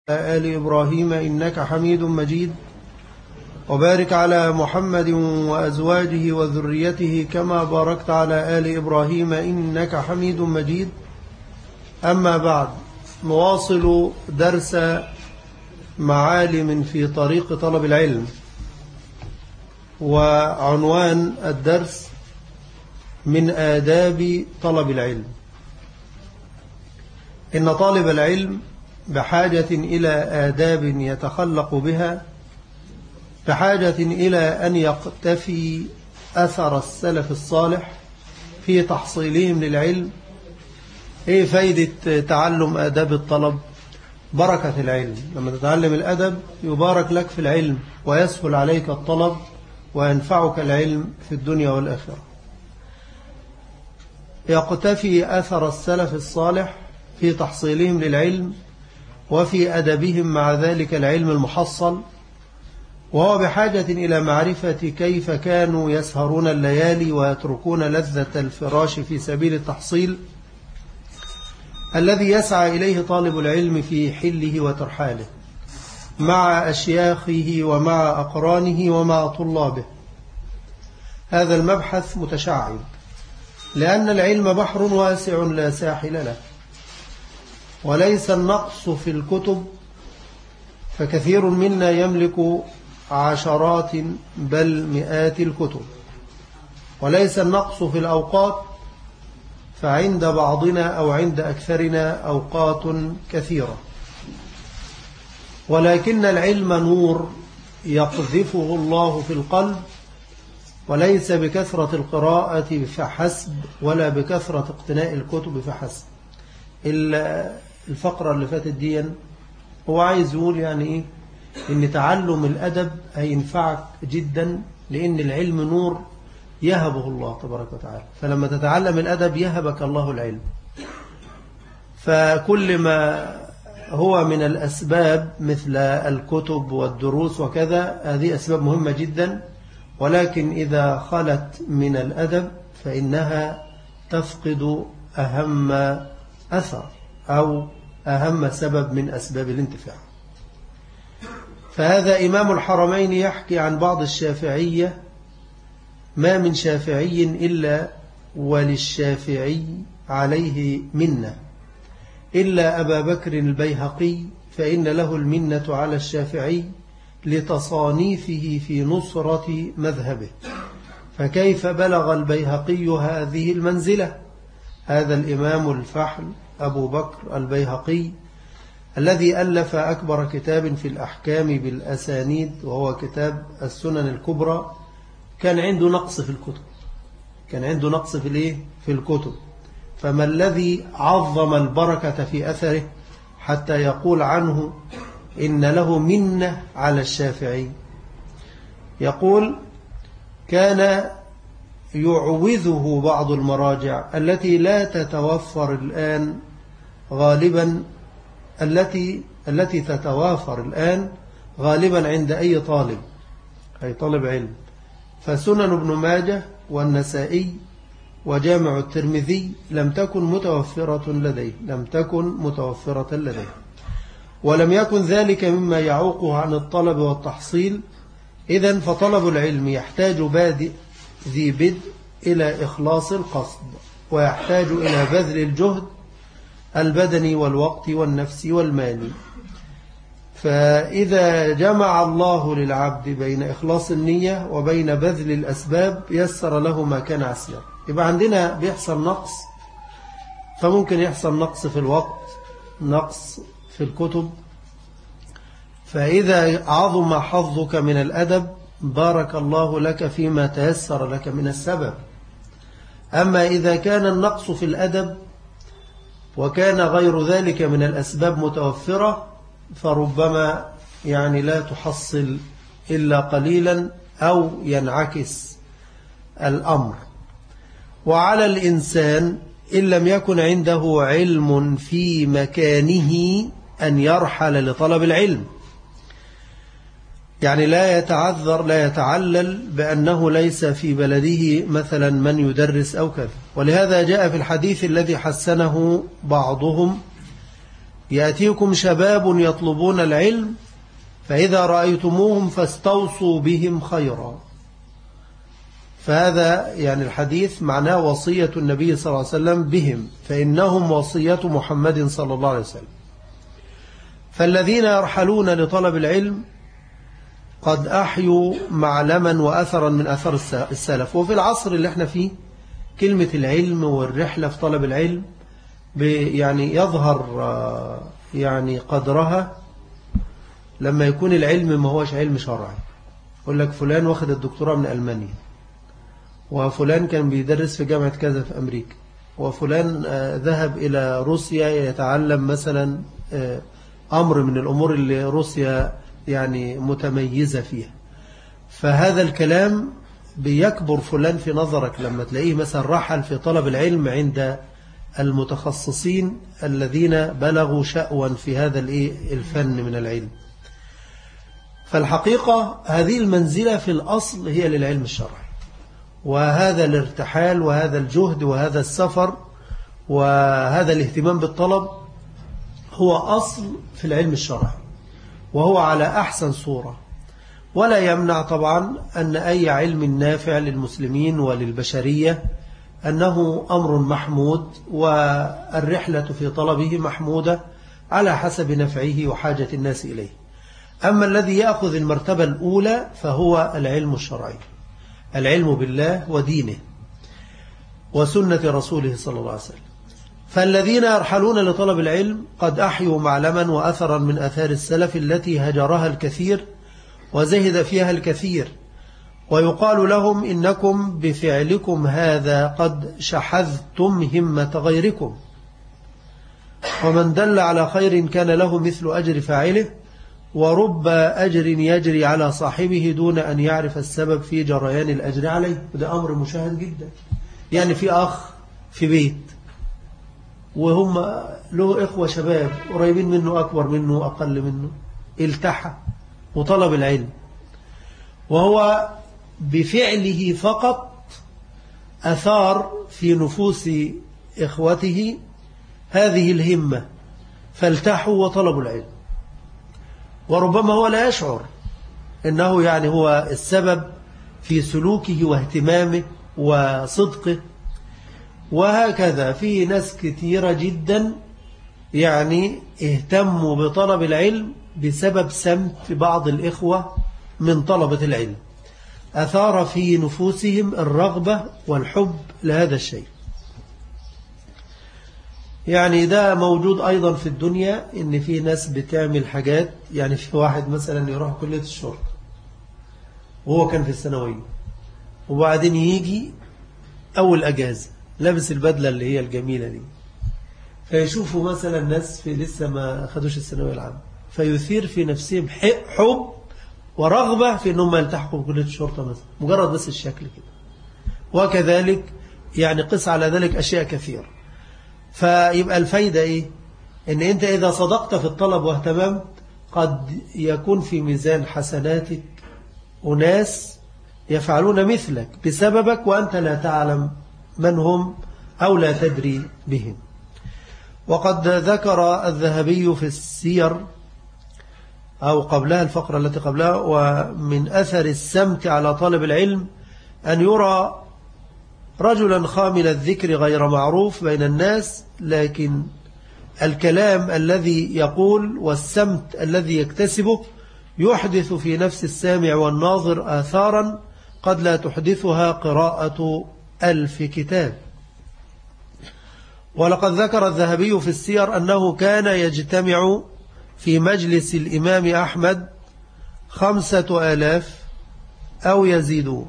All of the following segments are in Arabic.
آل إبراهيم إنك حميد مجيد، وبارك على محمد وأزواجه وذريته كما باركت على آل إبراهيم إنك حميد مجيد. أما بعد، نواصل درس معالم في طريق طلب العلم، وعنوان الدرس من آداب طلب العلم. إن طالب العلم بحاجة إلى آداب يتخلق بها، بحاجة إلى أن يقتفي أثر السلف الصالح في تحصيلهم للعلم. إيه فايدة تعلم آداب الطلب؟ بركة العلم. لما تتعلم الأدب يبارك لك في العلم، ويسهل عليك الطلب، وينفعك العلم في الدنيا والآخرة. يقتفي أثر السلف الصالح في تحصيلهم للعلم، وفي أدبهم مع ذلك العلم المحصل، وهو بحاجة إلى معرفة كيف كانوا يسهرون الليالي ويتركون لذة الفراش في سبيل التحصيل الذي يسعى إليه طالب العلم في حله وترحاله مع أشياخه ومع أقرانه ومع طلابه. هذا المبحث متشعب، لأن العلم بحر واسع لا ساحل له، وليس النقص في الكتب، فكثير منا يملك عشرات بل مئات الكتب، وليس النقص في الأوقات، فعند بعضنا أو عند أكثرنا أوقات كثيرة، ولكن العلم نور يقذفه الله في القلب، وليس بكثرة القراءة فحسب، ولا بكثرة اقتناء الكتب فحسب. الفقرة اللي فاتت دي هو عايز يقول يعني إيه؟ إن تعلم الأدب هينفعك جدا، لأن العلم نور يهبه الله تبارك وتعالى، فلما تتعلم الأدب يهبك الله العلم. فكل ما هو من الأسباب مثل الكتب والدروس وكذا، هذه أسباب مهمة جدا، ولكن إذا خلت من الأدب فإنها تفقد أهم أثر أو أهم سبب من أسباب الانتفاع. فهذا إمام الحرمين يحكي عن بعض الشافعية: ما من شافعي إلا وللشافعي عليه منة، إلا أبا بكر البيهقي فإن له المنة على الشافعي لتصانيفه في نصرة مذهبه. فكيف بلغ البيهقي هذه المنزلة؟ هذا الإمام الفحل أبو بكر البيهقي الذي ألف أكبر كتاب في الأحكام بالأسانيد، وهو كتاب السنن الكبرى، كان عنده نقص في الكتب، كان عنده نقص في الكتب. فما الذي عظم البركة في أثره حتى يقول عنه إن له منة على الشافعي؟ يقول: كان يعوذه بعض المراجع التي لا تتوفر الآن غالبا، التي تتوافر الآن غالبا عند أي طالب علم. فسنن ابن ماجه والنسائي وجامع الترمذي لم تكن متوفرة لديه، ولم يكن ذلك مما يعوقه عن الطلب والتحصيل. إذن فطلب العلم يحتاج بادئ ذي بدء إلى إخلاص القصد، ويحتاج إلى بذل الجهد البدني والوقت والنفسي والمالي. فإذا جمع الله للعبد بين إخلاص النية وبين بذل الأسباب يسر له ما كان عسير. يبقى عندنا بيحصل نقص، فممكن يحصل نقص في الوقت، نقص في الكتب. فإذا عظم حظك من الأدب بارك الله لك فيما تيسر لك من السبب. أما إذا كان النقص في الأدب وكان غير ذلك من الأسباب متوفرة، فربما لا تحصل إلا قليلا، أو ينعكس الأمر. وعلى الإنسان إن لم يكن عنده علم في مكانه أن يرحل لطلب العلم، لا يتعذر، لا يتعلل بأنه ليس في بلده مثلا من يدرس أو كذا. ولهذا جاء في الحديث الذي حسنه بعضهم: يأتيكم شباب يطلبون العلم فإذا رأيتموهم فاستوصوا بهم خيرا. فهذا يعني الحديث معناه وصية النبي صلى الله عليه وسلم بهم، فإنهم وصية محمد صلى الله عليه وسلم. فالذين يرحلون لطلب العلم قد أحيوا معلما وأثرا من أثر السلف. وفي العصر اللي احنا فيه كلمة العلم والرحلة في طلب العلم يعني يظهر يعني قدرها لما يكون العلم ما هوش علم شرعي. يقول لك فلان واخد الدكتوراه من ألمانيا، وفلان كان بيدرس في جامعة كذا في أمريكا، وفلان ذهب إلى روسيا يتعلم مثلا أمر من الأمور اللي روسيا يعني متميزة فيها. فهذا الكلام بيكبر فلان في نظرك لما تلاقيه مثلا رحل في طلب العلم عند المتخصصين الذين بلغوا شأوا في هذا الفن من العلم. فالحقيقة هذه المنزلة في الأصل هي للعلم الشرعي، وهذا الارتحال وهذا الجهد وهذا السفر وهذا الاهتمام بالطلب هو أصل في العلم الشرعي، وهو على أحسن صورة. ولا يمنع طبعا أن أي علم نافع للمسلمين وللبشرية أنه أمر محمود، والرحلة في طلبه محمودة على حسب نفعه وحاجة الناس إليه. أما الذي يأخذ المرتبة الأولى فهو العلم الشرعي، العلم بالله ودينه وسنة رسوله صلى الله عليه وسلم. فالذين يرحلون لطلب العلم قد أحيوا معلما وأثرا من أثار السلف التي هجرها الكثير وزهد فيها الكثير، ويقال لهم إنكم بفعلكم هذا قد شحذتم همة غيركم، ومن دل على خير كان له مثل أجر فاعله، ورب أجر يجري على صاحبه دون أن يعرف السبب في جريان الأجر عليه. وده أمر مشاهد جدا. يعني في أخ في بيت وهم له إخوة شباب قريبين منه، أكبر منه أقل منه، التحى وطلب العلم، وهو بفعله فقط أثار في نفوس إخوته هذه الهمة فالتحوا وطلبوا العلم. وربما هو لا يشعر إنه يعني هو السبب في سلوكه واهتمامه وصدقه. وهكذا في ناس كثيرة جدا يعني اهتموا بطلب العلم بسبب سمت بعض الإخوة من طلبة العلم، أثار في نفوسهم الرغبة والحب لهذا الشيء. يعني ده موجود أيضا في الدنيا، إن في ناس بتعمل حاجات. يعني في واحد مثلا يروح كلية الشرطة وهو كان في الثانوية، وبعدين يجي أول أجازة لابس البدلة اللي هي الجميلة دي، فيشوفوا مثلا ناس في لسه ما أخدوش الثانوية العامة، فيثير في نفسهم حب ورغبة في أنهم يلتحقوا بكلية الشرطة مثلا، مجرد بس الشكل كده. وكذلك يعني قس على ذلك أشياء كثيرة. فيبقى الفايدة إيه؟ إن أنت إذا صدقت في الطلب واهتممت قد يكون في ميزان حسناتك أناس يفعلون مثلك بسببك وأنت لا تعلم من هم أو لا تدري بهم. وقد ذكر الذهبي في السير أو قبلها الفقرة التي قبلها: ومن أثر السمت على طالب العلم أن يرى رجلا خامل الذكر غير معروف بين الناس، لكن الكلام الذي يقول والسمت الذي يكتسبه يحدث في نفس السامع والناظر آثارا قد لا تحدثها قراءة 1000 كتاب. ولقد ذكر الذهبي في السير أنه كان يجتمع في مجلس الإمام أحمد 5000 أو يزيدون،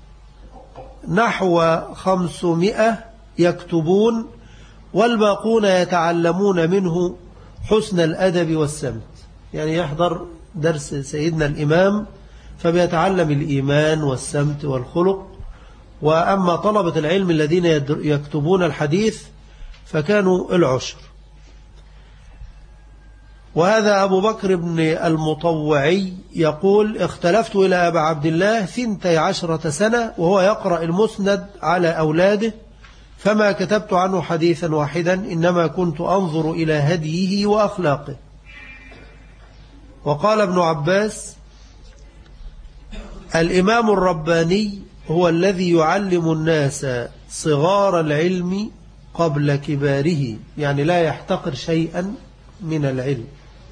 نحو 500 يكتبون، والباقون يتعلمون منه حسن الأدب والسمت. يعني يحضر درس سيدنا الإمام فبيتعلم الإيمان والسمت والخلق. وأما طلبة العلم الذين يكتبون الحديث فكانوا العشر. وهذا أبو بكر بن المطوعي يقول: اختلفت إلى أبا عبد الله 12 سنة وهو يقرأ المسند على أولاده، فما كتبت عنه حديثا واحدا، إنما كنت أنظر إلى هديه وأخلاقه. وقال ابن عباس: الإمام الرباني هو الذي يعلم الناس صغار العلم قبل كباره، يعني لا يحتقر شيئا من العلم،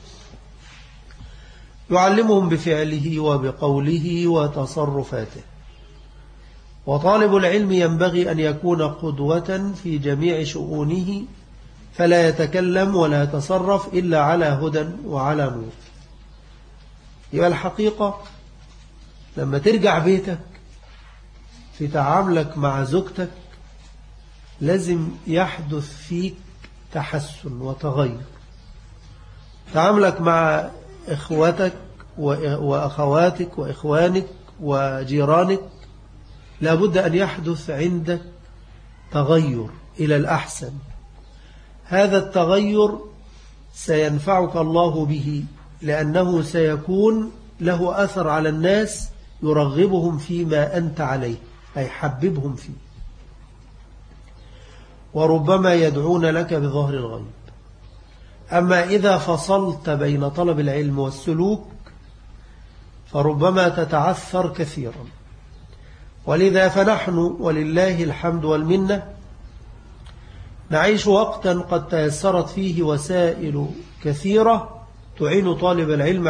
يعلمهم بفعله وبقوله وتصرفاته. وطالب العلم ينبغي أن يكون قدوة في جميع شؤونه، فلا يتكلم ولا يتصرف إلا على هدى وعلى نور. يبقى الحقيقة لما ترجع بيتك في تعاملك مع زوجتك لازم يحدث فيك تحسن وتغير. تعاملك مع إخوتك وأخواتك وإخوانك وجيرانك لابد أن يحدث عندك تغير إلى الأحسن. هذا التغير سينفعك الله به، لأنه سيكون له أثر على الناس يرغبهم فيما أنت عليه، أي حببهم فيه، وربما يدعون لك بظهر الغيب. أما إذا فصلت بين طلب العلم والسلوك فربما تتعثر كثيرا. ولذا فنحن ولله الحمد والمنة نعيش وقتا قد تيسرت فيه وسائل كثيرة تعين طالب العلم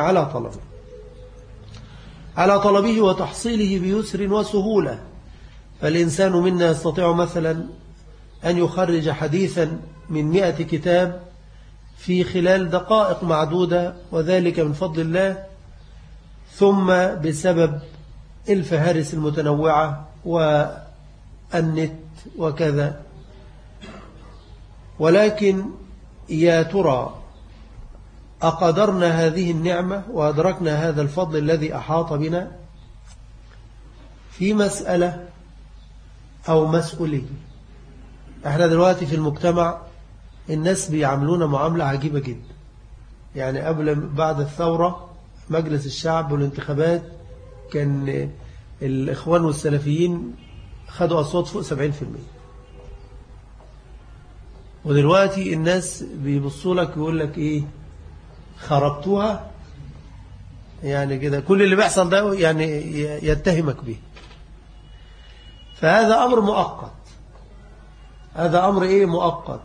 على طلبه وتحصيله بيسر وسهولة. فالإنسان منا يستطيع مثلا أن يخرج حديثا من 100 كتاب في خلال دقائق معدودة، وذلك من فضل الله، ثم بسبب الفهارس المتنوعة والنت وكذا. ولكن يا ترى أقدرنا هذه النعمة وأدركنا هذا الفضل الذي أحاط بنا في مسألة أو مسؤولية؟ احنا دلوقتي في المجتمع الناس بيعاملونا معاملة عجيبة جدا. يعني بعد الثورة مجلس الشعب والانتخابات كان الإخوان والسلفيين خدوا أصوات فوق 70%، ودلوقتي الناس بيبصوا لك ويقول لك إيه، خربتوها، يعني كده كل اللي بيحصل ده يعني يتهمك به. فهذا أمر مؤقت، هذا أمر إيه مؤقت.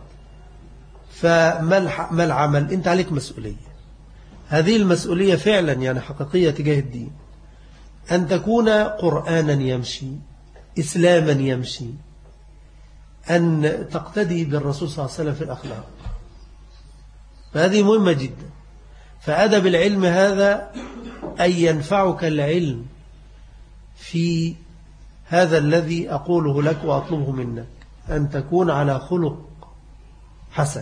فما العمل؟ أنت عليك مسؤولية. هذه المسؤولية فعلا يعني حقيقية تجاه الدين، أن تكون قرآنا يمشي، إسلاما يمشي، أن تقتدي بالرسول صلى الله عليه وسلم في الأخلاق. فهذه مهمة جدا. فأدب العلم هذا أن ينفعك العلم في هذا الذي أقوله لك وأطلبه منك، أن تكون على خلق حسن.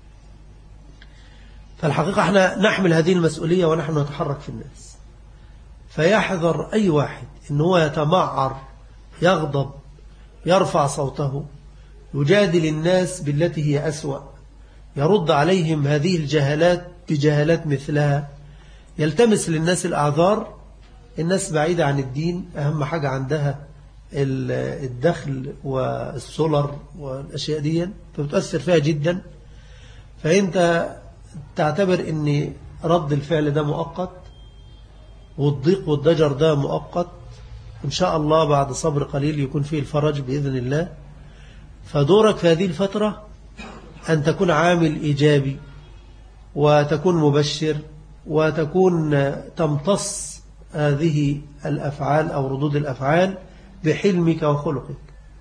فالحقيقة احنا نحمل هذه المسؤولية ونحن نتحرك في الناس. فيحذر أي واحد إن هو يتمعر، يغضب، يرفع صوته، يجادل الناس بالتي هي أسوأ، يرد عليهم هذه الجهالات بجهالات مثلها، يلتمس للناس الأعذار. الناس بعيدة عن الدين، أهم حاجة عندها الدخل والسولر والأشياء دي، فبتؤثر فيها جدا. فأنت تعتبر أن رد الفعل ده مؤقت، والضيق والضجر ده مؤقت، إن شاء الله بعد صبر قليل يكون فيه الفرج بإذن الله. فدورك في هذه الفترة أن تكون عامل إيجابي، وتكون مبشر، وتكون تمتص هذه الأفعال أو ردود الأفعال بحلمك وخلقك.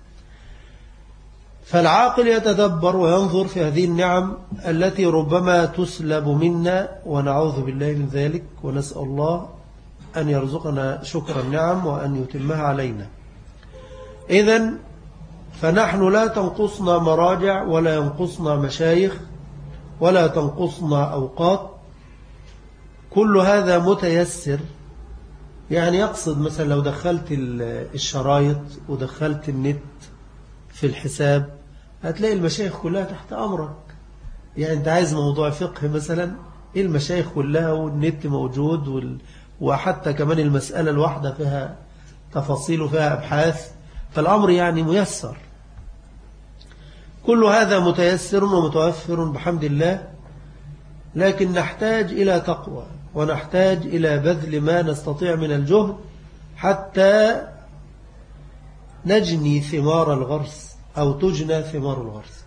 فالعاقل يتدبر وينظر في هذه النعم التي ربما تسلب منا، ونعوذ بالله من ذلك، ونسأل الله أن يرزقنا شكر النعم وأن يتمها علينا. إذن فنحن لا تنقصنا مراجع، ولا ينقصنا مشايخ، ولا تنقصنا أوقات، كل هذا متيسر. يعني يقصد مثلا لو دخلت الشرايط ودخلت النت في الحساب هتلاقي المشايخ كلها تحت أمرك. يعني أنت عايز موضوع فقه مثلا، المشايخ كلها والنت موجود، وحتى كمان المسألة الواحدة فيها تفاصيل وفيها أبحاث، فالأمر يعني ميسر. كل هذا متيسر ومتوفر بحمد الله، لكن نحتاج إلى تقوى ونحتاج إلى بذل ما نستطيع من الجهد حتى نجني ثمار الغرس أو تجنى ثمار الغرس.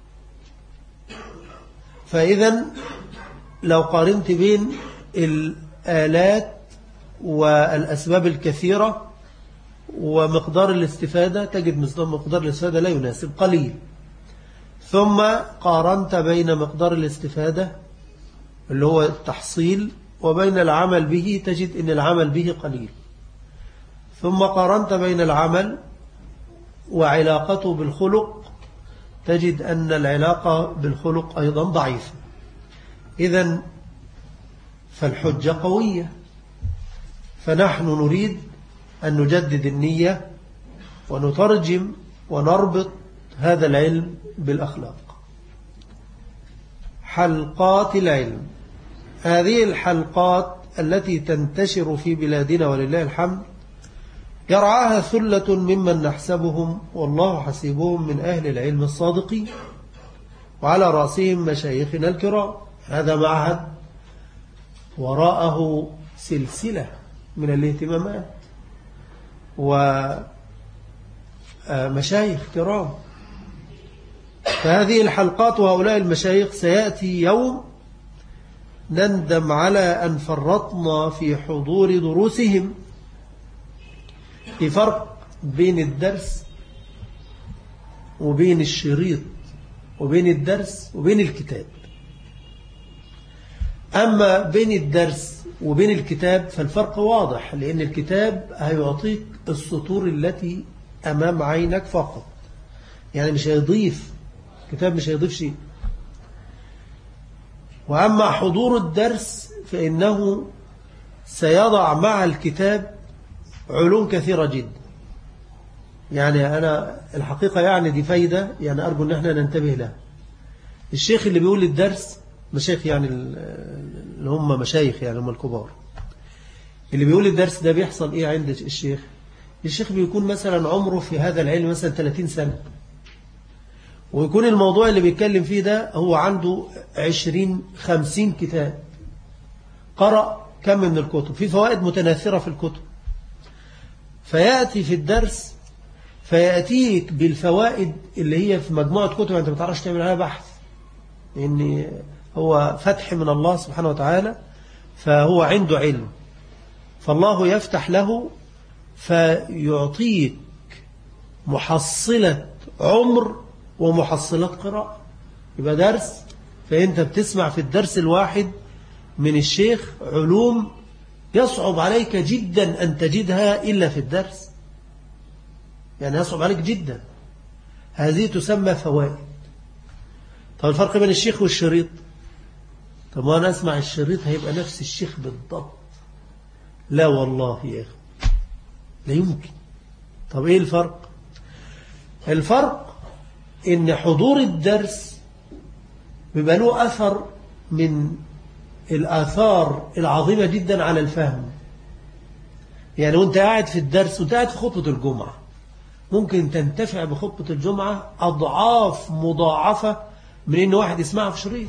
فإذا لو قارنت بين الآلات والأسباب الكثيرة ومقدار الاستفادة، تجد مقدار الاستفادة لا يناسب، قليل. ثم قارنت بين مقدار الاستفادة اللي هو التحصيل وبين العمل به، تجد أن العمل به قليل. ثم قارنت بين العمل وعلاقته بالخلق، تجد أن العلاقة بالخلق أيضا ضعيفة. إذن فالحجة قوية، فنحن نريد أن نجدد النية ونترجم ونربط هذا العلم بالأخلاق. حلقات العلم، هذه الحلقات التي تنتشر في بلادنا ولله الحمد يرعاها ثلة ممن نحسبهم والله حسيبهم من أهل العلم الصادقين، وعلى رأسهم مشايخنا الكرام. هذا معهد وراءه سلسلة من الاهتمامات ومشايخ كرام. فهذه الحلقات وهؤلاء المشايخ سيأتي يوم نندم على أن فرطنا في حضور دروسهم. في فرق بين الدرس وبين الشريط وبين الدرس وبين الكتاب. أما بين الدرس وبين الكتاب فالفرق واضح، لأن الكتاب هيعطيك السطور التي أمام عينك فقط، يعني مش هيضيف، الكتاب مش هيضيف شيء. وأما حضور الدرس فإنه سيضع مع الكتاب علوم كثيرة جدا. يعني أنا الحقيقة يعني دي فايدة، يعني أرجو أن احنا ننتبه لها. الشيخ اللي بيقول الدرس، مشايخ يعني اللي هم مشايخ يعني هم الكبار، اللي بيقول الدرس ده بيحصل إيه عند الشيخ؟ الشيخ بيكون مثلا عمره في هذا العلم مثلا 30 سنة، ويكون الموضوع اللي بيتكلم فيه ده هو عنده 20-50 كتاب، قرأ كم من الكتب، في فوائد متناثرة في الكتب. فيأتي في الدرس فيأتيك بالفوائد اللي هي في مجموعة كتب أنت ما تعرفش تعمل عليها بحث، لأن هو فتح من الله سبحانه وتعالى، فهو عنده علم، فالله يفتح له فيعطيك محصلة عمر ومحصلات قراءة. يبقى درس، فأنت بتسمع في الدرس الواحد من الشيخ علوم يصعب عليك جدا أن تجدها إلا في الدرس، يعني يصعب عليك جدا. هذه تسمى فوائد. طب الفرق بين الشيخ والشريط، طب وأنا أسمع الشريط هيبقى نفس الشيخ بالضبط؟ لا والله يا أخي، لا يمكن. طب إيه الفرق؟ الفرق إن حضور الدرس بيبقى له أثر من الآثار العظيمة جدا على الفهم. يعني وانت قاعد في الدرس وانت قاعد في خطبة الجمعة ممكن تنتفع بخطبة الجمعة أضعاف مضاعفة من إن واحد يسمعها في شريط،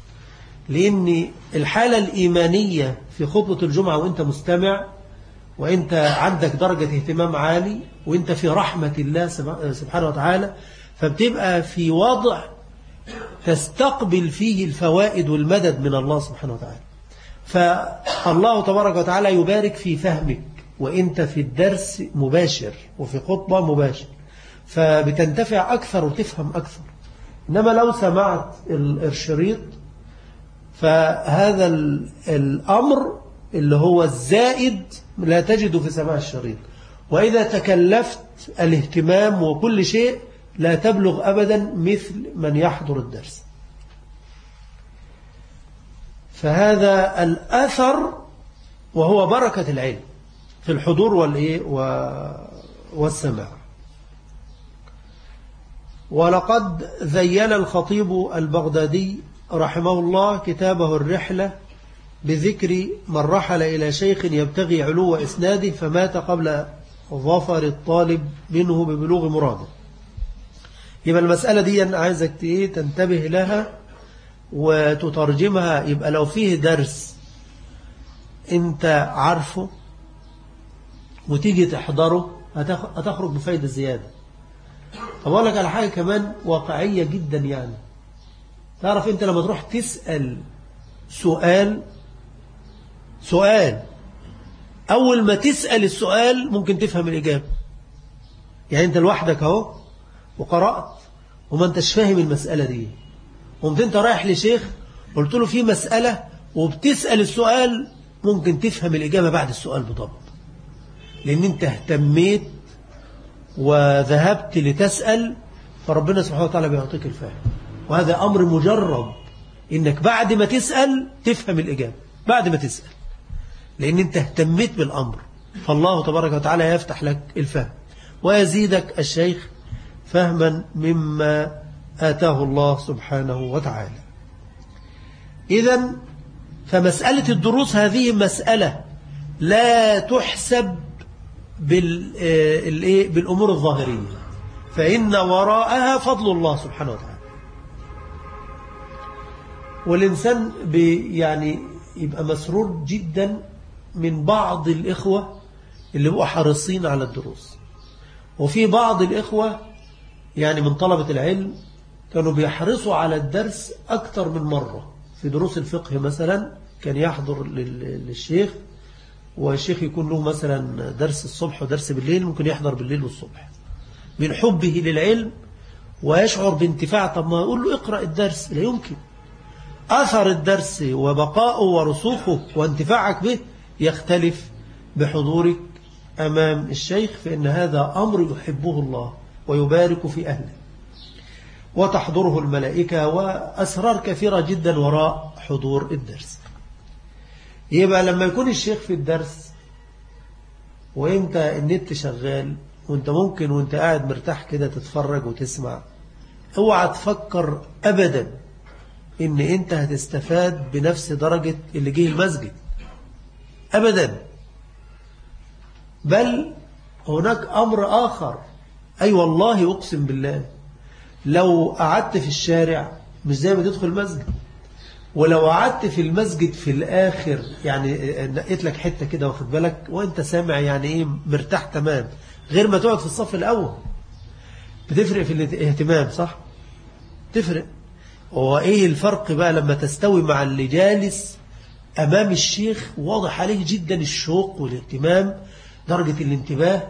لأن الحالة الإيمانية في خطبة الجمعة وانت مستمع وانت عندك درجة اهتمام عالي وانت في رحمة الله سبحانه وتعالى، فبتبقى في وضع تستقبل فيه الفوائد والمدد من الله سبحانه وتعالى. فالله تبارك وتعالى يبارك في فهمك وانت في الدرس مباشر وفي خطبة مباشر، فبتنتفع أكثر وتفهم أكثر. إنما لو سمعت الشريط فهذا الأمر اللي هو الزائد لا تجده في سماع الشريط. وإذا تكلفت الاهتمام وكل شيء لا تبلغ أبدا مثل من يحضر الدرس. فهذا الأثر وهو بركة العلم في الحضور والسماع. ولقد ذيل الخطيب البغدادي رحمه الله كتابه الرحلة بذكر من رحل إلى شيخ يبتغي علو إسناده فمات قبل ظفر الطالب منه ببلوغ مراده. يبقى المسألة دي أنا عايزك تنتبه لها وتترجمها. يبقى لو فيه درس أنت عارفه وتيجي تحضره هتخرج بفايدة زيادة. طب أقول لك على حاجة كمان واقعية جدا. يعني تعرف أنت لما تروح تسأل سؤال أول ما تسأل السؤال ممكن تفهم الإجابة. يعني أنت لوحدك اهو وقرأت وما أنتش فاهم المسألة دي، قمت أنت رايح لشيخ قلت له في مسألة وبتسأل السؤال، ممكن تفهم الإجابة بعد السؤال بضبط، لأن أنت اهتميت وذهبت لتسأل، فربنا سبحانه وتعالى بيعطيك الفهم. وهذا أمر مجرب، إنك بعد ما تسأل تفهم الإجابة بعد ما تسأل، لأن أنت اهتميت بالأمر، فالله تبارك وتعالى يفتح لك الفهم ويزيدك الشيخ فهما مما آتاه الله سبحانه وتعالى. إذن فمسألة الدروس هذه مسألة لا تحسب بالأمور الظاهرية، فإن وراءها فضل الله سبحانه وتعالى. والإنسان يعني يبقى مسرور جدا من بعض الإخوة اللي بقوا حريصين على الدروس، وفي بعض الإخوة يعني من طلبة العلم كانوا بيحرصوا على الدرس أكثر من مرة. في دروس الفقه مثلا كان يحضر للشيخ، والشيخ يكون له مثلا درس الصبح ودرس بالليل، ممكن يحضر بالليل والصبح من حبه للعلم ويشعر بانتفاع. طب ما أقول له اقرأ الدرس، لا يمكن. أثر الدرس وبقاؤه ورسوخه وانتفاعك به يختلف بحضورك أمام الشيخ، فإن هذا أمر يحبه الله ويبارك في أهله وتحضره الملائكة، وأسرار كثيرة جدا وراء حضور الدرس. يبقى لما يكون الشيخ في الدرس وانت النت شغال وانت ممكن وانت قاعد مرتاح كده تتفرج وتسمع، اوعى تفكر أبدا ان انت هتستفاد بنفس درجة اللي جه المسجد أبدا، بل هناك أمر آخر. أي والله أقسم بالله لو قعدت في الشارع مش زي ما تدخل المسجد، ولو قعدت في المسجد في الآخر يعني نقيت لك حتة كده واخد بالك وانت سامع يعني ايه مرتاح تمام، غير ما تقعد في الصف الأول. بتفرق في الاهتمام صح؟ تفرق. وإيه الفرق بقى لما تستوي مع اللي جالس أمام الشيخ واضح عليه جدا الشوق والاهتمام، درجة الانتباه،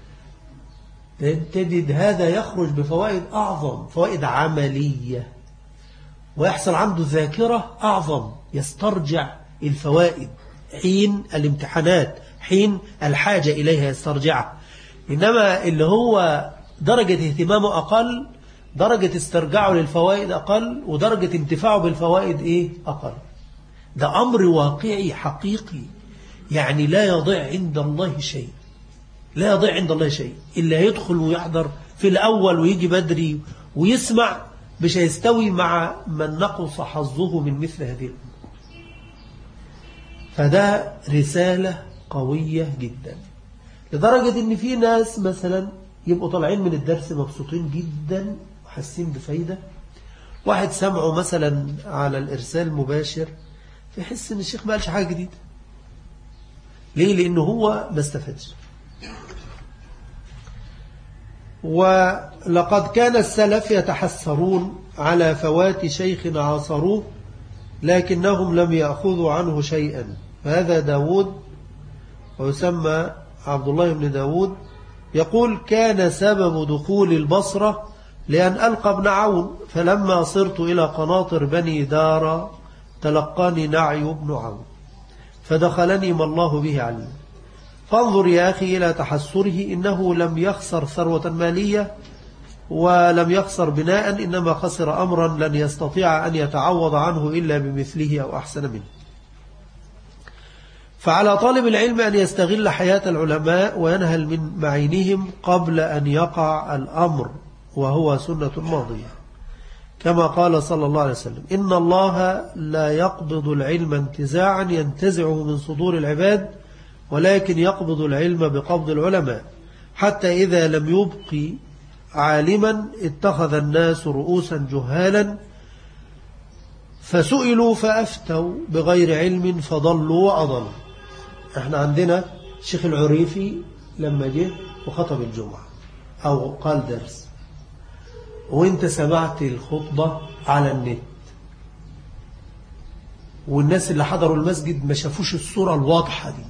تجد هذا يخرج بفوائد أعظم، فوائد عملية، ويحصل عنده ذاكرة أعظم، يسترجع الفوائد حين الامتحانات، حين الحاجة إليها يسترجعها. إنما اللي هو درجة اهتمامه أقل، درجة استرجاعه للفوائد أقل، ودرجة انتفاعه بالفوائد أقل. ده أمر واقعي حقيقي، يعني لا يضيع عند الله شيء، لا يضيع عند الله شيء. إلا يدخل ويحضر في الأول ويجي بدري ويسمع مش هيستوي مع من نقص حظه من مثل هذه الأمور. فده رسالة قوية جدا، لدرجة إن في ناس مثلا يبقوا طالعين من الدرس مبسوطين جدا وحاسين بفايدة، واحد سمعه مثلا على الإرسال مباشر فيحس إن الشيخ ما قالش حاجة جديدة. ليه؟ لأنه هو ما استفادش. ولقد كان السلف يتحسرون على فوات شيخ عاصروه لكنهم لم يأخذوا عنه شيئا. فهذا داود ويسمى عبد الله بن داود يقول: كان سبب دخول البصرة لأن ألقى ابن عون، فلما صرت إلى قناطر بني دار تلقاني نعي بن عون فدخلني ما الله به علم. فانظر يا أخي إلى تحسره، إنه لم يخسر ثروة مالية ولم يخسر بناء، إنما خسر أمرا لن يستطيع أن يتعوض عنه إلا بمثله أو أحسن منه. فعلى طالب العلم أن يستغل حياة العلماء وينهل من معينهم قبل أن يقع الأمر، وهو سنة ماضية، كما قال صلى الله عليه وسلم: إن الله لا يقبض العلم انتزاعا ينتزعه من صدور العباد، ولكن يقبض العلم بقبض العلماء، حتى إذا لم يبق عالما اتخذ الناس رؤوسا جهالا فسئلوا فأفتوا بغير علم فضلوا وأضلوا. احنا عندنا الشيخ العريفي لما جه وخطب الجمعة أو قال درس، وانت سمعت الخطبة على النت، والناس اللي حضروا المسجد ما شافوش الصورة الواضحة دي،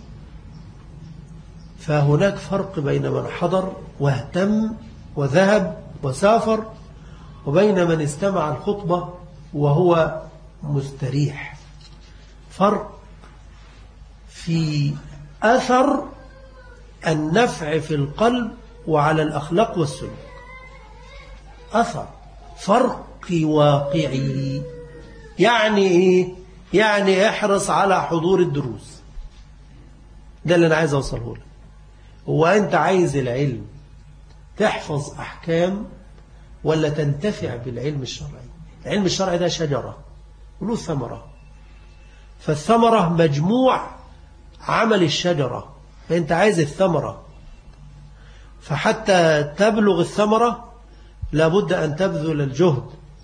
فهناك فرق بين من حضر واهتم وذهب وسافر وبين من استمع الخطبة وهو مستريح. فرق في أثر النفع في القلب وعلى الأخلاق والسلوك، أثر فرق واقعي. يعني إيه؟ يعني احرص على حضور الدروس. ده اللي أنا عايز أوصله لك. هو أنت عايز العلم تحفظ أحكام ولا تنتفع بالعلم الشرعي؟ العلم الشرعي ده شجرة وله ثمرة، فالثمرة مجموع عمل الشجرة، فأنت عايز الثمرة، فحتى تبلغ الثمرة لابد أن تبذل الجهد.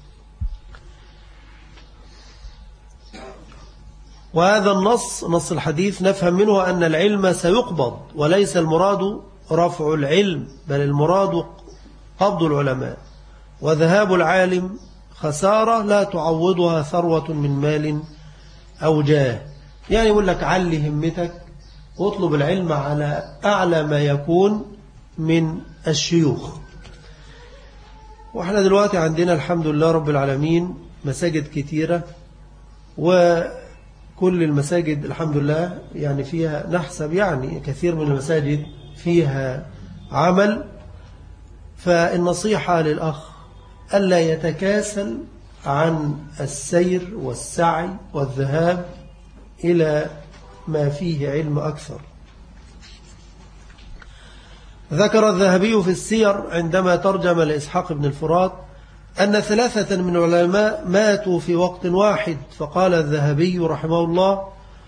وهذا نص الحديث نفهم منه أن العلم سيقبض، وليس المراد رفع العلم، بل المراد قبض العلماء، وذهاب العالم خسارة لا تعوضها ثروة من مال أو جاه. يعني يقول لك علي همتك واطلب العلم على أعلى ما يكون من الشيوخ. وإحنا دلوقتي عندنا الحمد لله رب العالمين مساجد كتيرة، وكل المساجد الحمد لله يعني فيها نحسب يعني كثير من المساجد فيها عمل. فالنصيحة للأخ ألا يتكاسل عن السير والسعي والذهاب إلى ما فيه علم أكثر. ذكر الذهبي في السير عندما ترجم لإسحاق بن الفرات أن 3 من العلماء ماتوا في وقت واحد، فقال الذهبي رحمه الله: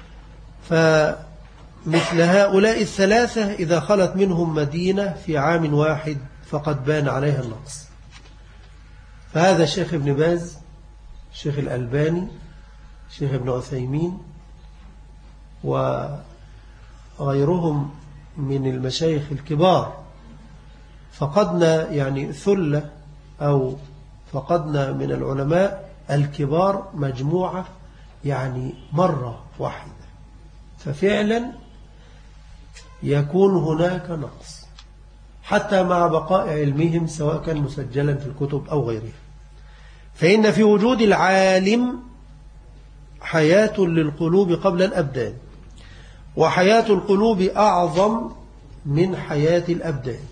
فمثل هؤلاء 3 إذا خلت منهم مدينة في عام واحد فقد بان عليها النقص. فهذا الشيخ ابن باز، الشيخ الألباني، الشيخ ابن عثيمين وغيرهم من المشايخ الكبار، فقدنا يعني ثلة أو فقدنا من العلماء الكبار مجموعة يعني مرة واحدة، ففعلا يكون هناك نقص حتى مع بقاء علمهم سواء كان مسجلا في الكتب أو غيرها. فإن في وجود العالم حياة للقلوب قبل الأبدان، وحياة القلوب أعظم من حياة الأبدان.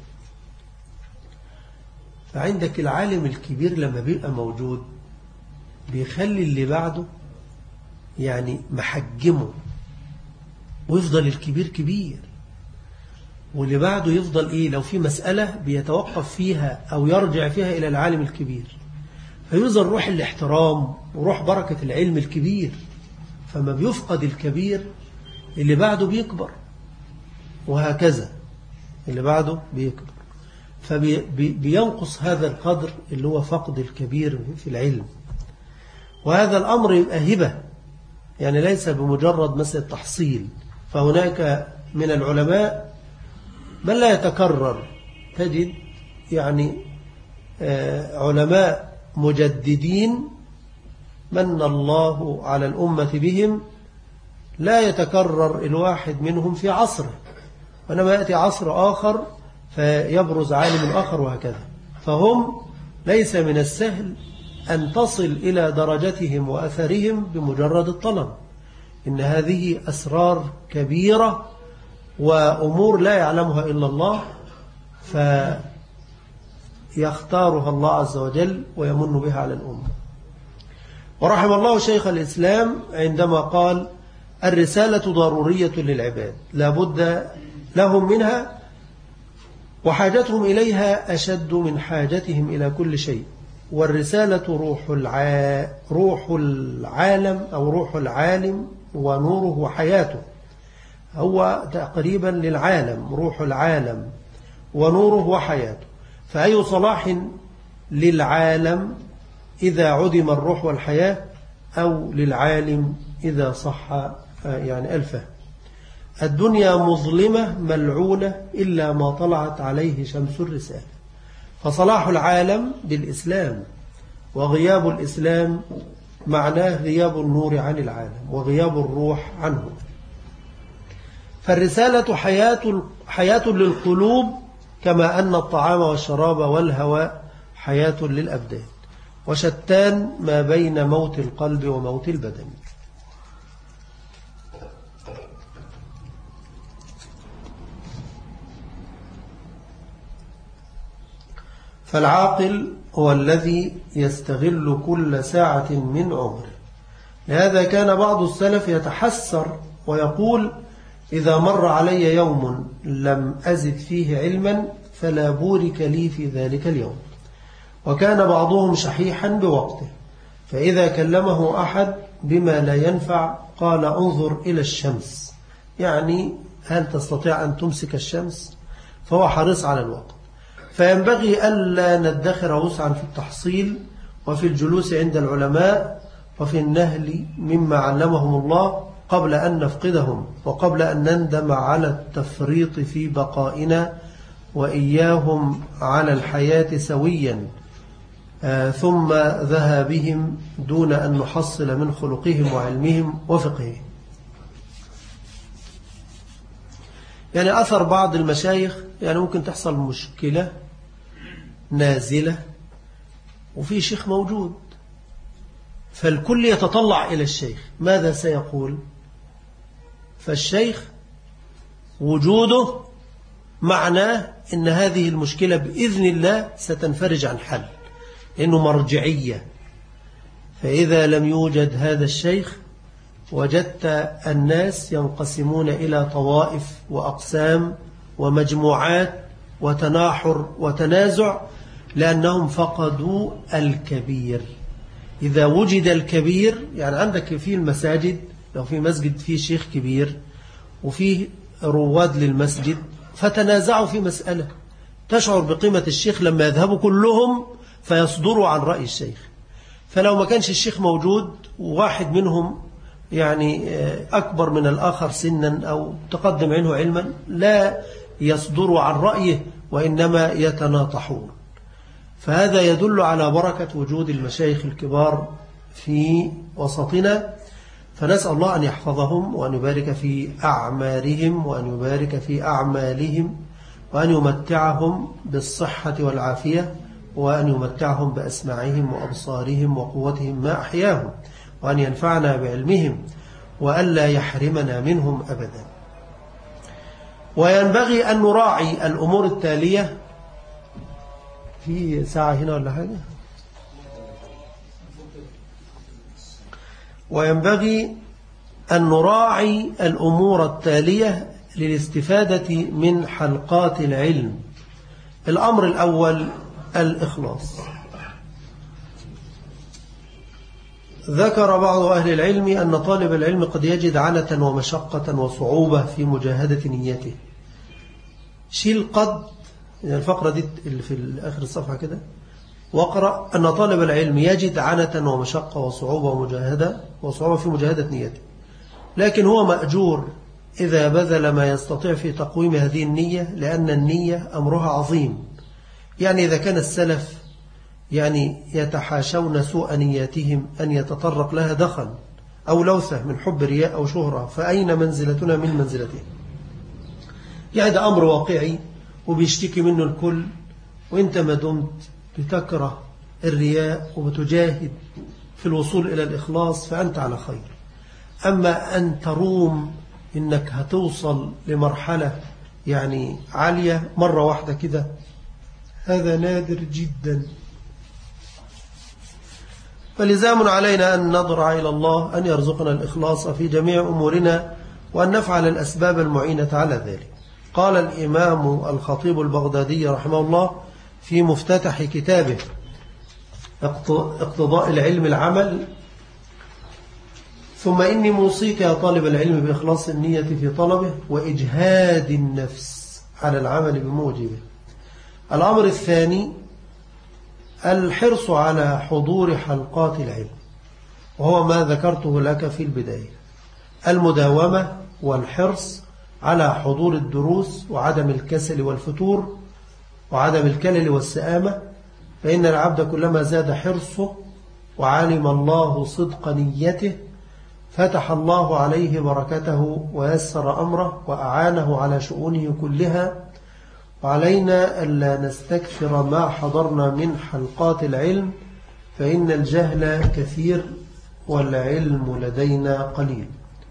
فعندك العالم الكبير لما بيبقى موجود بيخلي اللي بعده يعني محجمه، ويفضل الكبير كبير، واللي بعده يفضل إيه؟ لو في مسألة بيتوقف فيها أو يرجع فيها إلى العالم الكبير، فيظهر روح الاحترام وروح بركة العلم الكبير. فما بيفقد الكبير اللي بعده بيكبر، وهكذا اللي بعده بيكبر، فبينقص هذا القدر اللي هو فقد الكبير في العلم. وهذا الأمر يبقى هبة، يعني ليس بمجرد مسألة تحصيل. فهناك من العلماء من لا يتكرر، تجد يعني علماء مجددين من الله على الأمة بهم لا يتكرر الواحد منهم في عصره، وإنما يأتي عصر آخر فيبرز عالم آخر، وهكذا. فهم ليس من السهل أن تصل إلى درجتهم وأثرهم بمجرد الطلب، إن هذه أسرار كبيرة وأمور لا يعلمها إلا الله، فيختارها الله عز وجل ويمن بها على الأمة. ورحم الله شيخ الإسلام عندما قال: الرسالة ضرورية للعباد لا بد لهم منها، وحاجتهم إليها أشد من حاجتهم إلى كل شيء، والرسالة روح العالم أو روح العالم ونوره وحياته. هو تقريبا للعالم روح العالم ونوره وحياته، فأي صلاح للعالم إذا عدم الروح والحياة، أو للعالم إذا صح يعني الفهم. الدنيا مظلمة ملعونة إلا ما طلعت عليه شمس الرسالة. فصلاح العالم بالإسلام، وغياب الإسلام معناه غياب النور عن العالم وغياب الروح عنه. فالرسالة حياة للقلوب، كما أن الطعام والشراب والهواء حياة للأبدان، وشتان ما بين موت القلب وموت البدن. فالعاقل هو الذي يستغل كل ساعة من عمره. لهذا كان بعض السلف يتحسر ويقول: إذا مر علي يوم لم أزد فيه علما فلا بورك لي في ذلك اليوم. وكان بعضهم شحيحا بوقته، فإذا كلمه أحد بما لا ينفع قال: انظر إلى الشمس، يعني هل تستطيع أن تمسك الشمس؟ فهو حريص على الوقت. فينبغي ألا ندخر وسعا في التحصيل وفي الجلوس عند العلماء وفي النهل مما علمهم الله قبل أن نفقدهم، وقبل أن نندم على التفريط في بقائنا وإياهم على الحياة سويا، ثم ذهابهم دون أن نحصل من خلقهم وعلمهم وفقههم. يعني أثر بعض المشايخ، يعني ممكن تحصل مشكلة نازلة وفي شيخ موجود، فالكل يتطلع إلى الشيخ ماذا سيقول. فالشيخ وجوده معناه أن هذه المشكلة بإذن الله ستنفرج عن حل، لأنه مرجعية. فإذا لم يوجد هذا الشيخ وجدت الناس ينقسمون إلى طوائف وأقسام ومجموعات وتناحر وتنازع، لأنهم فقدوا الكبير. إذا وجد الكبير، يعني عندك في المساجد، لو في مسجد فيه شيخ كبير وفيه رواد للمسجد فتنازعوا في مسألة، تشعر بقيمة الشيخ لما يذهبوا كلهم فيصدروا عن رأي الشيخ. فلو ما كانش الشيخ موجود وواحد منهم يعني أكبر من الآخر سنا أو تقدم عنه علما، لا يصدروا عن رأيه وإنما يتناطحون. فهذا يدل على بركة وجود المشايخ الكبار في وسطنا. فنسأل الله أن يحفظهم وأن يبارك في أعمارهم وأن يبارك في أعمالهم وأن يمتعهم بالصحة والعافية وأن يمتعهم بأسماعهم وأبصارهم وقوتهم ما أحياهم، وأن ينفعنا بعلمهم وألا يحرمنا منهم أبدا. وينبغي أن نراعي الأمور التالية. في ساعة هنا ولا حاجة؟ وينبغي أن نراعي الأمور التالية للاستفادة من حلقات العلم. الأمر الأول الإخلاص. ذكر بعض أهل العلم أن طالب العلم قد يجد عنة ومشقة وصعوبة في مجاهدة نيته. شيل قد، يعني الفقرة دي اللي في آخر الصفحة كده، واقرأ أن طالب العلم يجد عنة ومشقة وصعوبة وصعوبة في مجاهدة نيته، لكن هو مأجور إذا بذل ما يستطيع في تقويم هذه النية، لأن النية أمرها عظيم. يعني إذا كان السلف يعني يتحاشون سوء نياتهم أن يتطرق لها دخل أو لوثة من حب رياء أو شهرة، فأين منزلتنا من منزلتهم؟ يعني ده أمر واقعي وبيشتكي منه الكل، وإنت ما دمت بتكره الرياء وبتجاهد في الوصول إلى الإخلاص فأنت على خير. أما أن تروم إنك هتوصل لمرحلة يعني عالية مرة واحدة كده، هذا نادر جدا. فلزام علينا أن نضرع إلى الله أن يرزقنا الإخلاص في جميع أمورنا وأن نفعل الأسباب المعينة على ذلك. قال الإمام الخطيب البغدادي رحمه الله في مفتتح كتابه اقتضاء العلم العمل: ثم إني موصيك يا طالب العلم بإخلاص النية في طلبه وإجهاد النفس على العمل بموجبه. الأمر الثاني الحرص على حضور حلقات العلم، وهو ما ذكرته لك في البداية، المداومة والحرص على حضور الدروس وعدم الكسل والفتور وعدم الكلل والسآمة، فإن العبد كلما زاد حرصه وعلم الله صدق نيته فتح الله عليه بركته ويسر أمره وأعانه على شؤونه كلها. وعلينا ألا نستكثر ما حضرنا من حلقات العلم، فإن الجهل كثير والعلم لدينا قليل.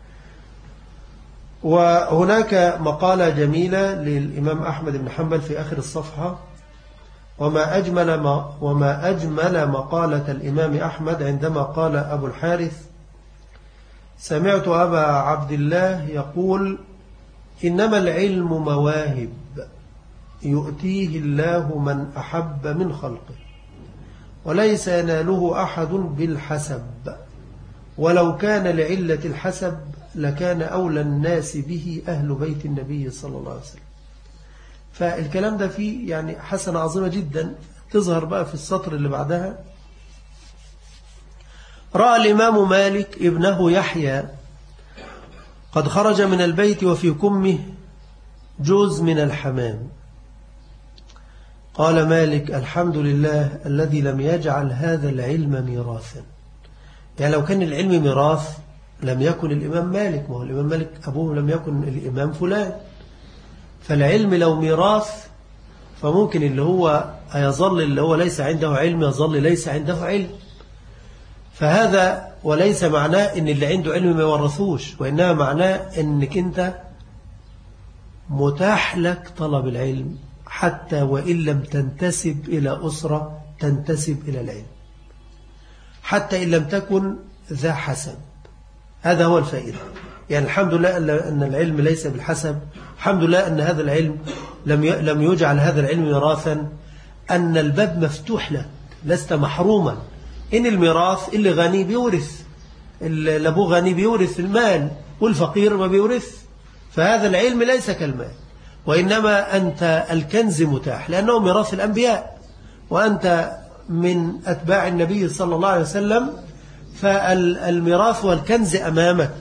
وهناك مقالة جميلة للإمام أحمد بن حنبل في آخر الصفحة: وما أجمل مقالة الإمام أحمد عندما قال أبو الحارث: سمعت أبا عبد الله يقول: إنما العلم مواهب يؤتيه الله من أحب من خلقه، وليس يناله أحد بالحسب، ولو كان لعلة الحسب لكان أولى الناس به أهل بيت النبي صلى الله عليه وسلم. فالكلام ده فيه يعني حسنة عظيمة جدا تظهر بقى في السطر اللي بعدها: رأى الإمام مالك ابنه يحيى قد خرج من البيت وفي كمه جوز من الحمام. قال مالك: الحمد لله الذي لم يجعل هذا العلم ميراثا. يعني لو كان العلم ميراث لم يكن الإمام مالك، ما هو الإمام مالك أبوه لم يكن الإمام فلان. فالعلم لو ميراث فممكن اللي هو يظل اللي هو ليس عنده علم يظل ليس عنده علم. فهذا وليس معناه إن اللي عنده علم ما يورثوش، وإنما معناه إنك أنت متاح لك طلب العلم حتى وإن لم تنتسب إلى أسرة تنتسب إلى العلم، حتى إن لم تكن ذا حسب. هذا هو الفائدة. يعني الحمد لله أن العلم ليس بالحسب، الحمد لله أن هذا العلم لم يجعل هذا العلم ميراثا، أن الباب مفتوح لك، لست محروما. إن الميراث اللي غني بيورث، اللي أبوه غني بيورث المال، والفقير ما بيورث. فهذا العلم ليس كالمال، وإنما أنت الكنز متاح لأنه ميراث الأنبياء، وأنت من أتباع النبي صلى الله عليه وسلم، فالميراث والكنز أمامك.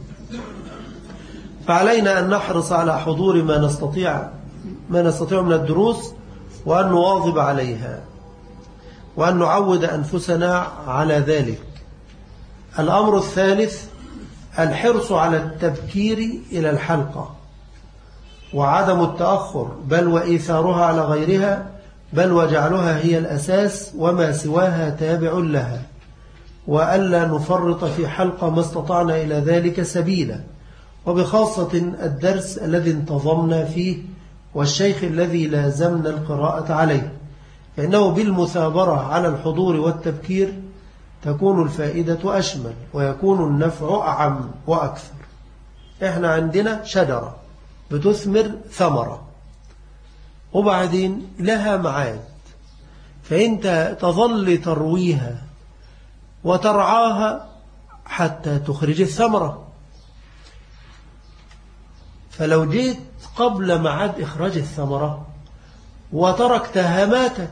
فعلينا أن نحرص على حضور ما نستطيع من الدروس، وأن نواظب عليها، وأن نعود أنفسنا على ذلك. الأمر الثالث الحرص على التبكير إلى الحلقة، وعدم التأخر، بل وإيثارها على غيرها، بل وجعلها هي الأساس وما سواها تابع لها، وألا نفرط في حلقة ما استطعنا إلى ذلك سبيلا، وبخاصة الدرس الذي انتظمنا فيه والشيخ الذي لازمنا القراءة عليه، فإنه بالمثابرة على الحضور والتبكير تكون الفائدة أشمل ويكون النفع أعم وأكثر. إحنا عندنا شجرة بتثمر ثمرة وبعدين لها معاد، فأنت تظل ترويها وترعاها حتى تخرج الثمرة. فلو جيت قبل معاد إخراج الثمرة وتركتها ماتت،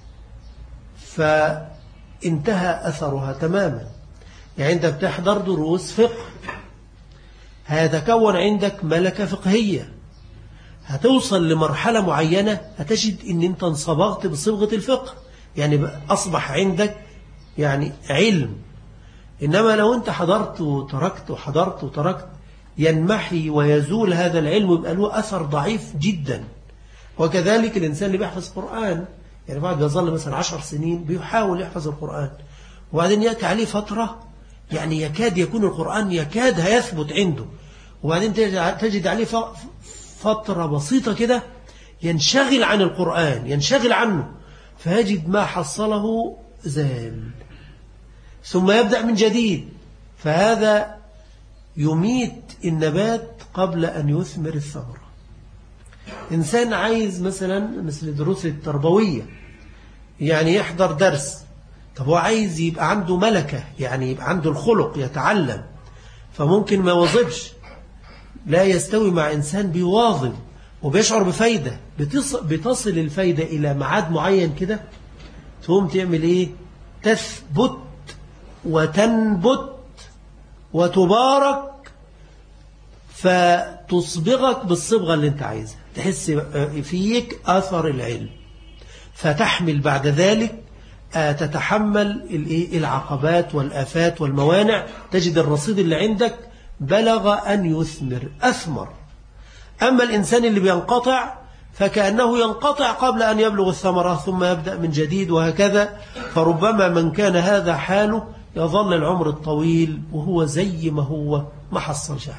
فانتهى أثرها تماما. يعني أنت بتحضر دروس فقه، هيتكون عندك ملكة فقهية، هتوصل لمرحلة معينة هتجد أن أنت انصبغت بصبغة الفقه، يعني أصبح عندك يعني علم. إنما لو أنت حضرت وتركت وحضرت وتركت ينمحي ويزول هذا العلم، يبقى له أثر ضعيف جدا. وكذلك الإنسان اللي بيحفظ قرآن، يعني بعد بيظل مثلا 10 سنين بيحاول يحفظ القرآن، وبعدين يأتي عليه فترة يعني يكاد يكون القرآن يكاد هيثبت عنده، وبعدين تجد عليه فترة بسيطة كده ينشغل عن القرآن، ينشغل عنه، فيجد ما حصله زال، ثم يبدأ من جديد. فهذا يميت النبات قبل أن يثمر الثمرة. إنسان عايز مثلا مثل الدروس التربوية، يعني يحضر درس، طب هو عايز يبقى عنده ملكة، يعني يبقى عنده الخلق يتعلم، فممكن ما يواظبش. لا يستوي مع إنسان بيواظب وبيشعر بفايدة، بتصل الفايدة إلى معاد معين كده، تقوم تعمل إيه؟ تثبت وتنبت وتبارك، فتصبغك بالصبغة اللي انت عايزها، تحس فيك أثر العلم، فتحمل بعد ذلك تتحمل العقبات والآفات والموانع، تجد الرصيد اللي عندك بلغ أن يثمر أثمر. أما الإنسان اللي بينقطع فكأنه ينقطع قبل أن يبلغ الثمرة ثم يبدأ من جديد وهكذا. فربما من كان هذا حاله يظل العمر الطويل وهو زي ما هو ما حصل شيء.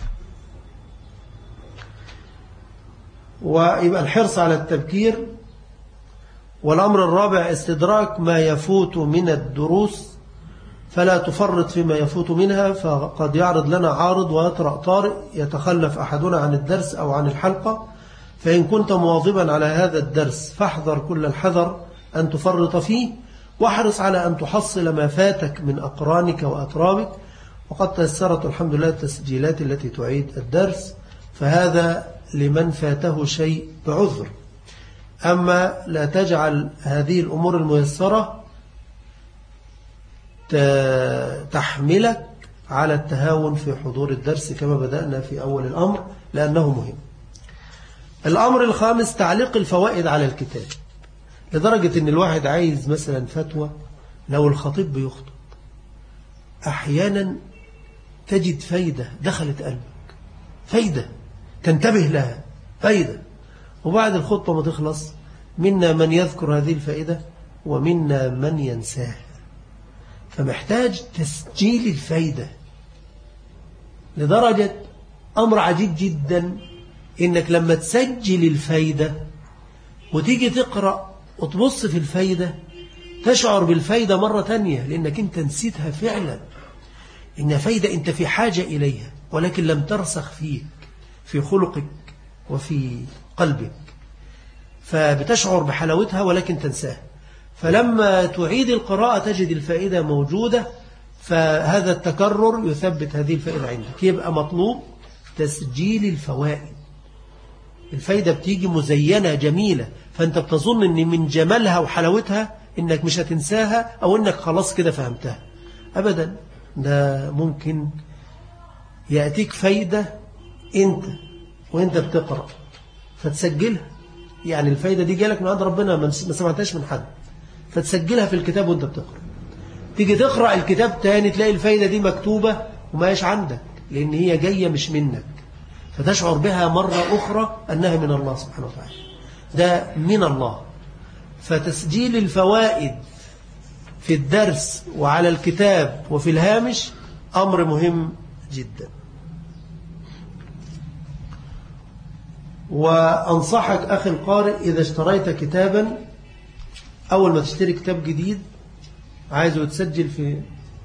ويبقى الحرص على التبكير. والأمر الرابع استدراك ما يفوت من الدروس، فلا تفرط فيما يفوت منها، فقد يعرض لنا عارض ويطرأ طارئ يتخلف أحدنا عن الدرس أو عن الحلقة، فإن كنت مواظبا على هذا الدرس فاحذر كل الحذر أن تفرط فيه، واحرص على أن تحصل ما فاتك من أقرانك وأترابك. وقد تيسرت الحمد لله التسجيلات التي تعيد الدرس، فهذا لمن فاته شيء بعذر. أما لا تجعل هذه الأمور الميسرة تحملك على التهاون في حضور الدرس كما بدأنا في أول الأمر، لأنه مهم. الأمر الخامس تعليق الفوائد على الكتاب، لدرجة أن الواحد عايز مثلا فتوى، لو الخطيب بيخطب أحيانا تجد فايدة دخلت قلبك، فايدة تنتبه لها، فايدة، وبعد الخطبة ما تخلص منا من يذكر هذه الفائدة ومنا من ينساها. فمحتاج تسجيل الفايدة، لدرجة أمر عجيب جدا إنك لما تسجل الفايدة وتيجي تقرأ وتبص في الفايدة تشعر بالفايدة مرة تانية، لأنك أنت نسيتها فعلا، إنها فايدة أنت في حاجة إليها ولكن لم ترسخ فيك في خلقك وفي قلبك، فبتشعر بحلاوتها ولكن تنساها. فلما تعيد القراءة تجد الفائدة موجودة، فهذا التكرر يثبت هذه الفائدة عندك. يبقى مطلوب تسجيل الفوائد. الفائدة بتيجي مزينة جميلة، فأنت بتظن أن من جمالها وحلاوتها أنك مش هتنساها أو أنك خلاص كده فهمتها. أبدا، ده ممكن يأتيك فايدة أنت وأنت بتقرأ فتسجلها، يعني الفايدة دي جالك من عند ربنا ما سمعتهاش من حد، فتسجلها في الكتاب وأنت بتقرأ. تيجي تقرأ الكتاب تاني تلاقي الفايدة دي مكتوبة وما هيش عندك، لأن هي جاية مش منك، فتشعر بها مرة أخرى أنها من الله سبحانه وتعالى، ده من الله. فتسجيل الفوائد في الدرس وعلى الكتاب وفي الهامش أمر مهم جدا. وأنصحك أخي القارئ إذا اشتريت كتابا، أول ما تشتري كتاب جديد عايزه تسجل في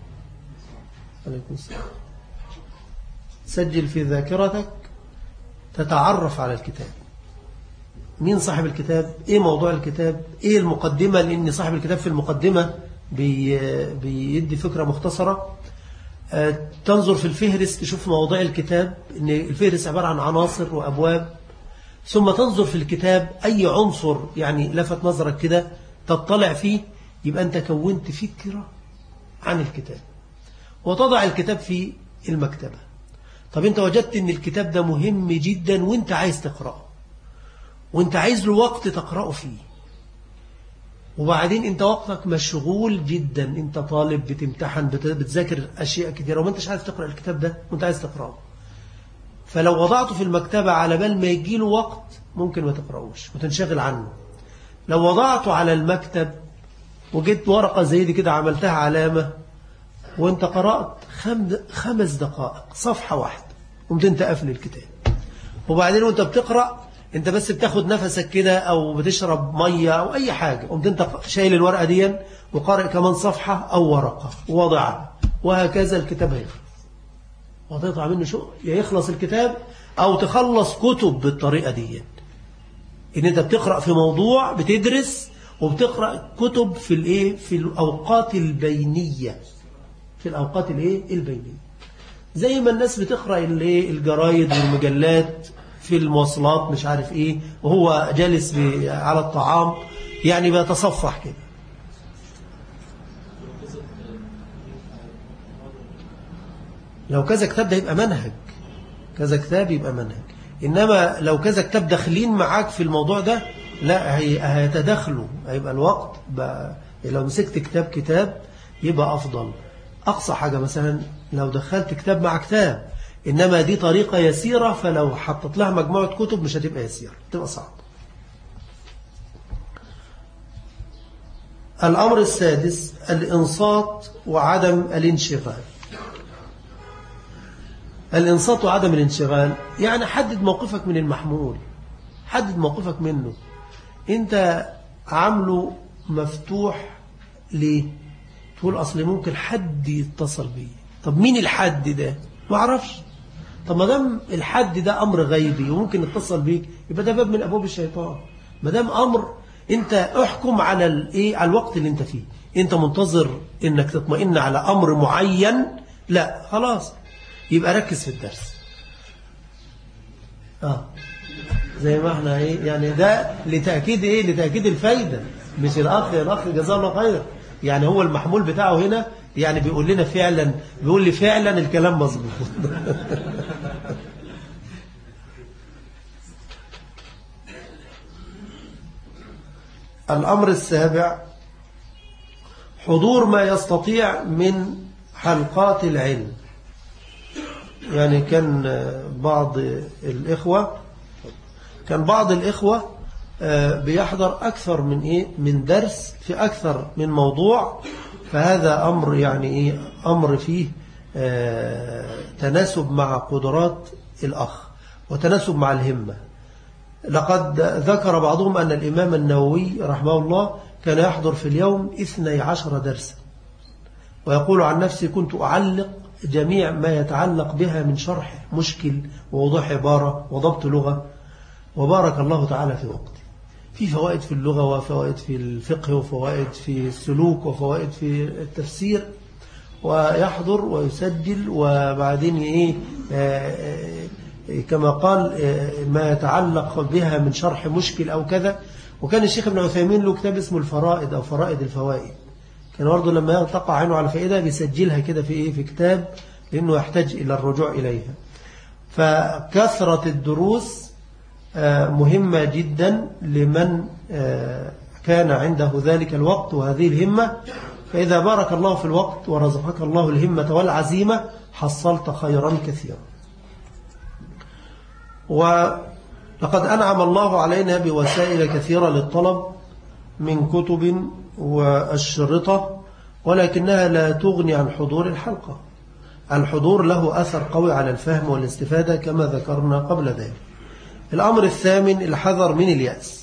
سجل في ذاكرتك، تتعرف على الكتاب، مين صاحب الكتاب، ايه موضوع الكتاب، ايه المقدمة، لان صاحب الكتاب في المقدمة بيدي فكرة مختصرة. تنظر في الفهرس تشوف مواضيع الكتاب، ان الفهرس عبارة عن عناصر وأبواب، ثم تنظر في الكتاب أي عنصر يعني لفت نظرك كده تطلع فيه، يبقى أنت كونت فكرة عن الكتاب، وتضع الكتاب في المكتبة. طب أنت وجدت أن الكتاب ده مهم جدا وأنت عايز تقرأه، وأنت عايز له وقت تقرأه فيه، وبعدين أنت وقتك مشغول جدا، أنت طالب بتمتحن بتذاكر أشياء كثيرة وما أنتش عايز تقرأ الكتاب ده وأنت عايز تقرأه، فلو وضعته في المكتبة على بال ما يجيله وقت ممكن ما تقرأوش وتنشغل عنه. لو وضعته على المكتب وجدت ورقة زي دي كده عملتها علامة وانت قرأت 5 دقائق صفحة واحدة قمت انت قافل الكتاب، وبعدين وانت بتقرأ انت بس بتاخد نفسك كده او بتشرب مية او اي حاجة، قمت انت شايل الورقة دي وقارئ كمان صفحة او ورقة ووضعها، وهكذا الكتاب هيخلص وهتقطع منه شغل، يخلص الكتاب او تخلص كتب بالطريقة دي، ان انت بتقرأ في موضوع بتدرس وبتقرأ كتب في الأوقات البينية، في الأوقات البينية، زي ما الناس بتقرأ الجرايد والمجلات في المواصلات مش عارف إيه، وهو جالس على الطعام، يعني بيتصفح كده. لو كذا كتاب ده يبقى منهج، كذا كتاب يبقى منهج. إنما لو كذا كتاب داخلين معاك في الموضوع ده، لا هيتدخلوا، هيبقى الوقت لو مسكت كتاب يبقى أفضل. أقصى حاجة مثلا لو دخلت كتاب مع كتاب، إنما دي طريقة يسيرة، فلو حطت لها مجموعة كتب مش هتبقى يسيرة، تبقى صعب. الأمر السادس الإنصات وعدم الانشغال. الإنصات وعدم الانشغال يعني حدد موقفك من المحمول، حدد موقفك منه. أنت عامله مفتوح ليه؟ تقول أصل ممكن حد يتصل بي. طب مين الحد ده؟ ما أعرفش. طب ما دام الحد ده أمر غيبي وممكن يتصل بيك، يبقى ده باب من أبواب الشيطان. ما دام أمر، أنت احكم على على الوقت اللي أنت فيه. أنت منتظر أنك تطمئن على أمر معين، لا خلاص يبقى ركز في الدرس. زي ما احنا يعني ده لتأكيد لتأكيد الفايدة، مش الأخ جزاه الله خير. يعني هو المحمول بتاعه هنا يعني بيقول لنا فعلا، بيقول لي فعلا الكلام مظبوط. الأمر السابع حضور ما يستطيع من حلقات العلم. يعني كان بعض الإخوة بيحضر أكثر من درس في أكثر من موضوع، فهذا أمر يعني أمر فيه تناسب مع قدرات الأخ وتناسب مع الهمة. لقد ذكر بعضهم أن الإمام النووي رحمه الله كان يحضر في اليوم 12 درسا، ويقول عن نفسي كنت أعلق جميع ما يتعلق بها من شرح مشكل ووضوح عبارة وضبط لغة، وبارك الله تعالى في وقتي. في فوائد في اللغة وفوائد في الفقه وفوائد في السلوك وفوائد في التفسير، ويحضر ويسجل، وبعدين كما قال ما يتعلق بها من شرح مشكل أو كذا. وكان الشيخ ابن عثيمين له كتاب اسمه الفرائد أو فرائد الفوائد، كان برضه لما تقع عينه على فائدة بيسجلها كده في كتاب، لأنه يحتاج إلى الرجوع إليها. فكثرة الدروس مهمة جدا لمن كان عنده ذلك الوقت وهذه الهمة. فإذا بارك الله في الوقت ورزقك الله الهمة والعزيمة حصلت خيرا كثيرا. ولقد أنعم الله علينا بوسائل كثيرة للطلب من كتب والشرطة، ولكنها لا تغني عن حضور الحلقة. الحضور له أثر قوي على الفهم والاستفادة كما ذكرنا قبل ذلك. الأمر الثامن الحذر من اليأس.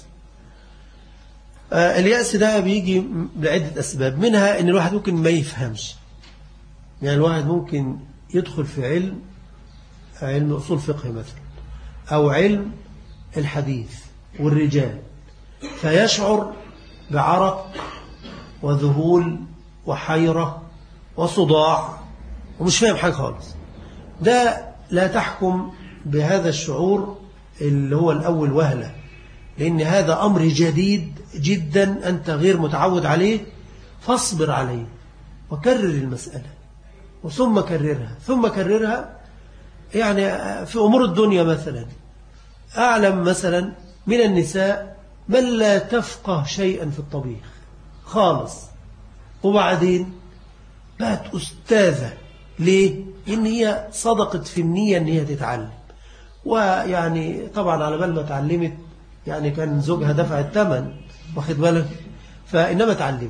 اليأس ده بيجي لعدة أسباب، منها أن الواحد ممكن ما يفهمش. يعني الواحد ممكن يدخل في علم أصول فقه مثلا، أو علم الحديث والرجال، فيشعر بعرق وذهول وحيرة وصداع ومش فاهم حاجة خالص. ده لا تحكم بهذا الشعور اللي هو الأول وهلة، لأن هذا أمر جديد جدا أنت غير متعود عليه، فاصبر عليه وكرر المسألة وثم كررها. يعني في أمور الدنيا مثلا، أعلم مثلا من النساء من لا تفقه شيئا في الطبيخ خالص، وبعدين بقت أستاذة. ليه؟ إن هي صدقت في النية إن هي تتعلم، ويعني طبعا على بال ما تعلمت يعني كان زوجها دفع الثمن، واخد بالك، فإنما تعلمت.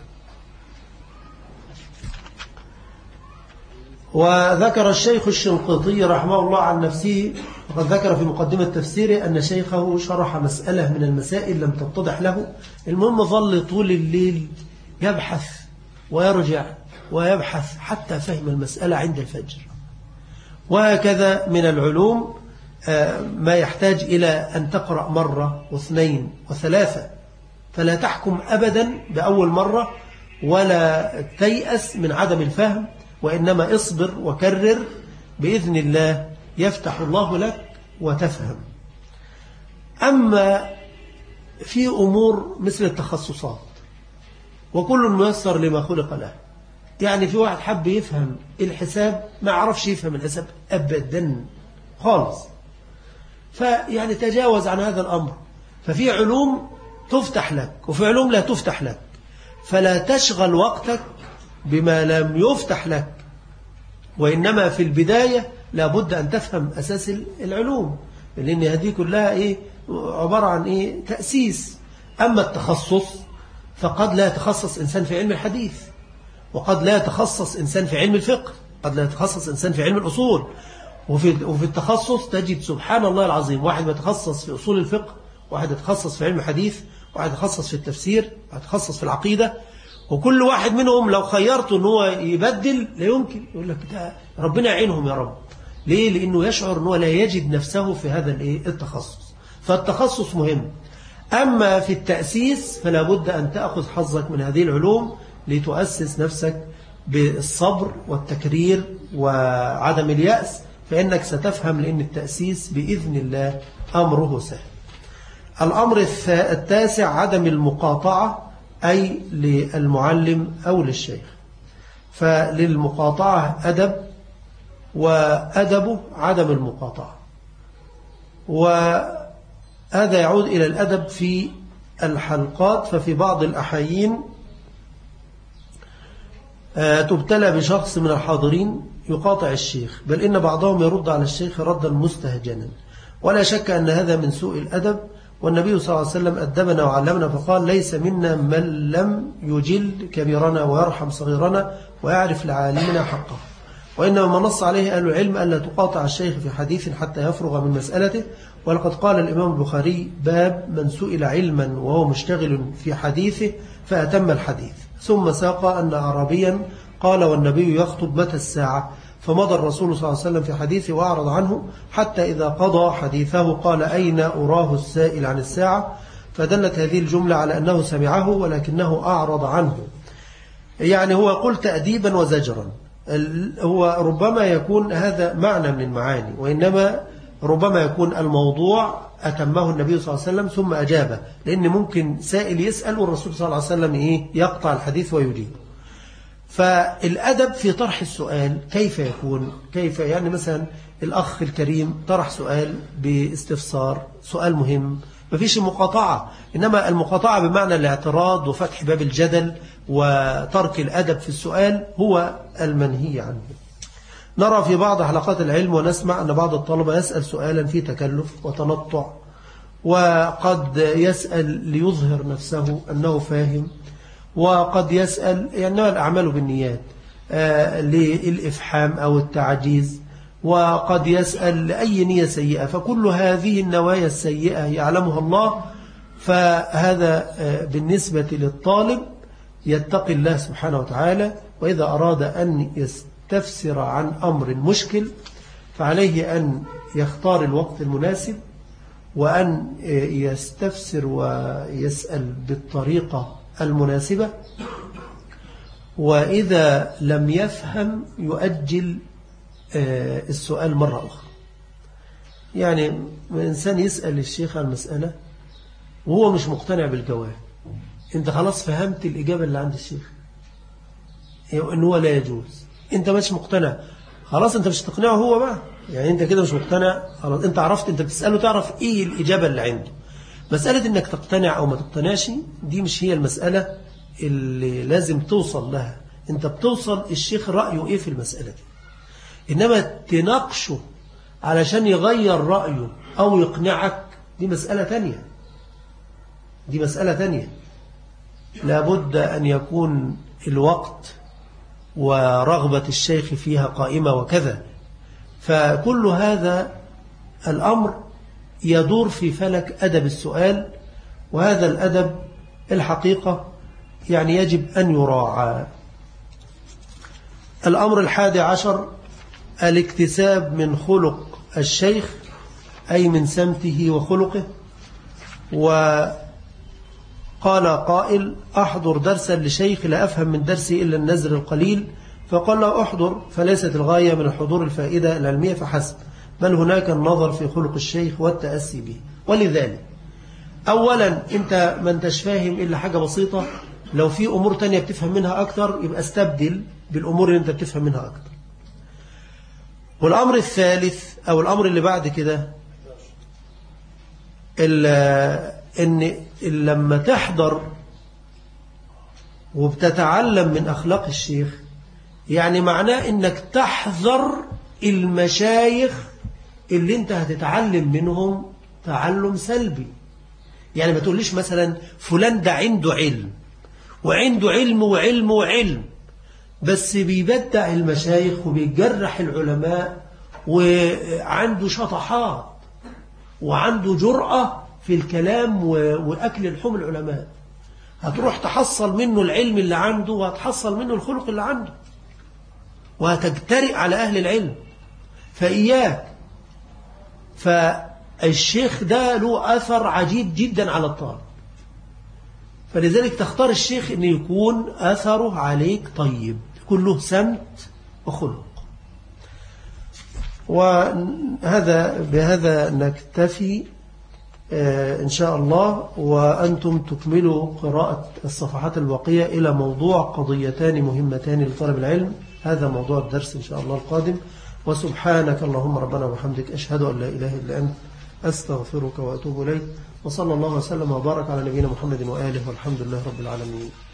وذكر الشيخ الشنقيطي رحمه الله عن نفسه، وقد ذكر في مقدمة تفسيره أن شيخه شرح مسألة من المسائل لم تتضح له. المهم ظل طول الليل يبحث ويرجع ويبحث حتى فهم المسألة عند الفجر. وهكذا من العلوم ما يحتاج إلى أن تقرأ مرة واثنين وثلاثة، فلا تحكم أبدا بأول مرة ولا تيأس من عدم الفهم، وإنما اصبر وكرر، بإذن الله يفتح الله لك وتفهم. أما في أمور مثل التخصصات وكل ميسر لما خلق له، يعني في واحد حب يفهم الحساب ما عرفش يفهم الحساب أبدا خالص، فيعني تجاوز عن هذا الأمر. ففي علوم تفتح لك وفي علوم لا تفتح لك، فلا تشغل وقتك بما لم يفتح لك، وإنما في البداية لابد أن تفهم أساس العلوم، لأن هذه كلها عبارة عن تأسيس. أما التخصص فقد لا يتخصص إنسان في علم الحديث، وقد لا يتخصص إنسان في علم الفقه، قد لا يتخصص إنسان في علم الأصول. وفي التخصص تجد سبحان الله العظيم واحد يتخصص في أصول الفقه، واحد يتخصص في علم الحديث، واحد يتخصص في التفسير، واحد يتخصص في العقيدة، وكل واحد منهم لو خيرته أنه هو يبدل لا يمكن، يقول لك ربنا يعينهم يا رب. ليه؟ لأنه يشعر أنه لا يجد نفسه في هذا التخصص. فالتخصص مهم. أما في التأسيس فلا بد أن تأخذ حظك من هذه العلوم لتؤسس نفسك بالصبر والتكرير وعدم اليأس، فإنك ستفهم، لأن التأسيس بإذن الله أمره سهل. الأمر التاسع عدم المقاطعة، أي للمعلم أو للشيخ. فللمقاطعة أدب، وأدبه عدم المقاطعة، وهذا يعود إلى الأدب في الحلقات. ففي بعض الأحيين تبتلى بشخص من الحاضرين يقاطع الشيخ، بل إن بعضهم يرد على الشيخ ردا مستهجنا، ولا شك أن هذا من سوء الأدب. والنبي صلى الله عليه وسلم أدبنا وعلمنا فقال: ليس منا من لم يجل كبيرنا ويرحم صغيرنا ويعرف لعالمنا حقه. وإنما ما نص عليه أهل العلم ألا تقاطع الشيخ في حديث حتى يفرغ من مسألته. ولقد قال الإمام البخاري: باب من سئل علما وهو مشتغل في حديثه فأتم الحديث. ثم ساق أن أعرابيا قال: والنبي يخطب متى الساعة؟ فمضى الرسول صلى الله عليه وسلم في حديثه وأعرض عنه، حتى إذا قضى حديثه قال: أين أراه السائل عن الساعة؟ فدلت هذه الجملة على أنه سمعه ولكنه أعرض عنه، يعني هو قل تأديبا وزجرا. هو ربما يكون هذا معنى من المعاني، وإنما ربما يكون الموضوع أتمه النبي صلى الله عليه وسلم ثم أجابه، لأن ممكن سائل يسأل والرسول صلى الله عليه وسلم يقطع الحديث ويجيب. فالأدب في طرح السؤال كيف يكون؟ كيف يعني مثلا الأخ الكريم طرح سؤال باستفسار، سؤال مهم، ما فيش مقاطعة، إنما المقاطعة بمعنى الاعتراض وفتح باب الجدل وترك الأدب في السؤال هو المنهي عنه. نرى في بعض حلقات العلم ونسمع أن بعض الطلبة يسأل سؤالا فيه تكلف وتنطع، وقد يسأل ليظهر نفسه أنه فاهم، وقد يسأل يعني الأعمال بالنيات للإفحام أو التعجيز، وقد يسأل لأي نية سيئة. فكل هذه النوايا السيئة يعلمها الله، فهذا بالنسبة للطالب يتقي الله سبحانه وتعالى، وإذا أراد أن يستفسر عن أمر مشكل فعليه أن يختار الوقت المناسب، وأن يستفسر ويسأل بالطريقة المناسبة، وإذا لم يفهم يؤجل السؤال مرة أخرى. يعني إنسان يسأل الشيخ عن مسألة وهو مش مقتنع بالجواب، أنت خلاص فهمت الإجابة اللي عند الشيخ إنه هو لا يجوز، أنت مش مقتنع، خلاص أنت مش تقنعه هو بقى، يعني أنت كده مش مقتنع، خلاص أنت عرفت، أنت بتسأله تعرف إيه الإجابة اللي عنده. مسألة إنك تقتنع أو ما تقتنعش دي مش هي المسألة اللي لازم توصل لها، أنت بتوصل الشيخ رأيه إيه في المسألة دي، إنما تناقشه علشان يغير رأيه أو يقنعك دي مسألة تانية، دي مسألة تانية. لابد أن يكون الوقت ورغبة الشيخ فيها قائمة وكذا. فكل هذا الأمر يدور في فلك أدب السؤال، وهذا الأدب الحقيقة يعني يجب أن يراعى. الأمر 11 الاكتساب من خلق الشيخ، أي من سمته وخلقه. وقال قائل: أحضر درسا لشيخ لا أفهم من درسه إلا النزر القليل، فقال له: أحضر، فليست الغاية من الحضور الفائدة العلمية فحسب، بل هناك النظر في خلق الشيخ والتأسي به. ولذلك أولا أنت ما انتش فاهم إلا حاجة بسيطة، لو في أمور تانية بتفهم منها أكتر يبقى استبدل بالأمور اللي أنت بتفهم منها أكتر. والأمر الثالث أو الأمر اللي بعد كده إن لما تحضر وبتتعلم من أخلاق الشيخ، يعني معناه إنك تحذر المشايخ اللي أنت هتتعلم منهم تعلم سلبي. يعني ما تقوليش مثلا فلان ده عنده علم وعنده علم وعلم وعلم، بس بيبدع المشايخ وبيجرح العلماء وعنده شطحات وعنده جرأة في الكلام وأكل الحم العلماء. هتروح تحصل منه العلم اللي عنده وهتحصل منه الخلق اللي عنده وهتجترئ على أهل العلم. فإياك. فالشيخ ده له أثر عجيب جدا على الطالب، فلذلك تختار الشيخ أن يكون أثره عليك طيب، يكون له سمت وخلق. بهذا نكتفي إن شاء الله، وأنتم تكملوا قراءة الصفحات الباقية إلى موضوع قضيتان مهمتان لطالب العلم. هذا موضوع الدرس إن شاء الله القادم. وسبحانك اللهم ربنا وبحمدك، أشهد أن لا إله إلا أنت، أستغفرك وأتوب إليك. وصلى الله وسلم وبارك على نبينا محمد وآله، والحمد لله رب العالمين.